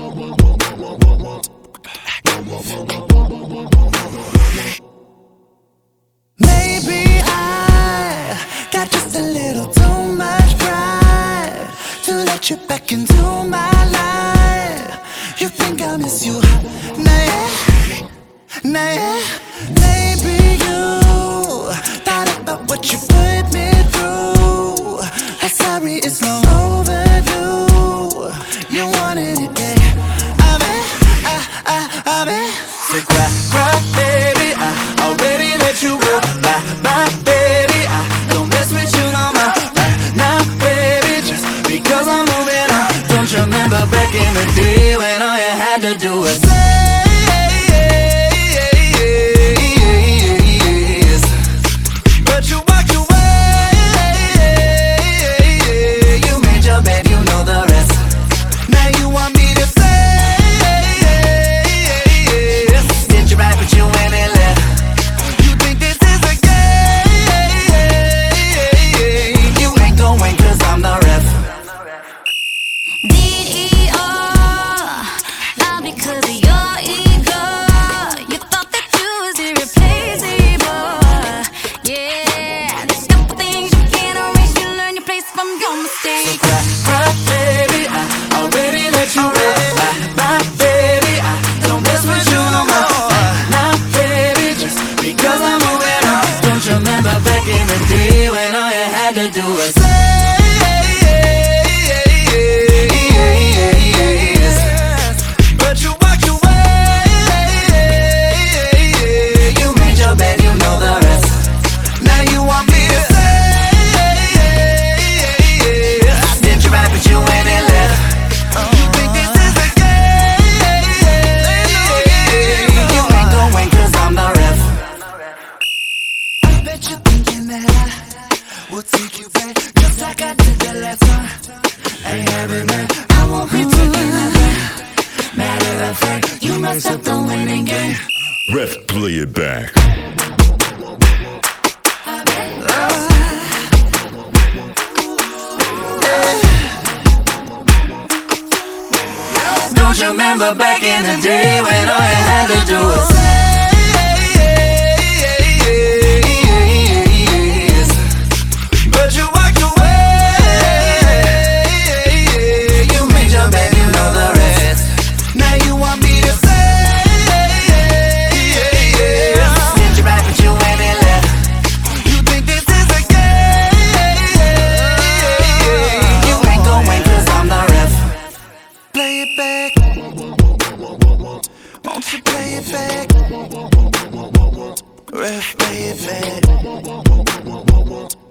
Maybe I got just a little too much pride to let you back into my life. You think I miss you? Nah, yeah, nah, yeah. Maybe you thought about what you put me through. I'm sorry, it's long overdue. You wanted it, babe. I bet. Say cry, baby. I already let you go. Bye, baby. I don't mess with you no more. Now, baby, just because I'm moving on. Don't you remember back in the day when all you had to do was say yes, but you walked away. You made your bed, you know the rest. Now you want me to say yes. Did you right, but you went and left. You think this is a game? You ain't gon' win 'cause I'm the ref. D.E.R. all because of your ego. You thought that you was irreplaceable. Yeah, there's a couple things you can't erase. You learn your place from your mistakes. Cry, baby, I already let you rest. Bye, baby, I don't mess with you no more. Now, baby, just because I'm moving on. Don't you remember back in the day when all you had to do was say yes, but you walked away. You made your bed, you know the rest. Now you want me to say yes. Did you right, but you went and left. You think this is a game? You ain't gon' win 'cause I'm the ref. I bet you're thinking that I will take you back just like I did the last time. Ain't having that. I won't be taking that back. Matter of fact, you messed up the winning game. Ref, play it back. Don't you remember back in the day when all you had to do was say yes, but you walked away. You made your bed, you know the rest. Now you want me to say yes. Did you right, but you went and left. You think this is a game? You ain't gon' win 'cause I'm the ref. Play it back. Won't you play it back? Ref, play it back.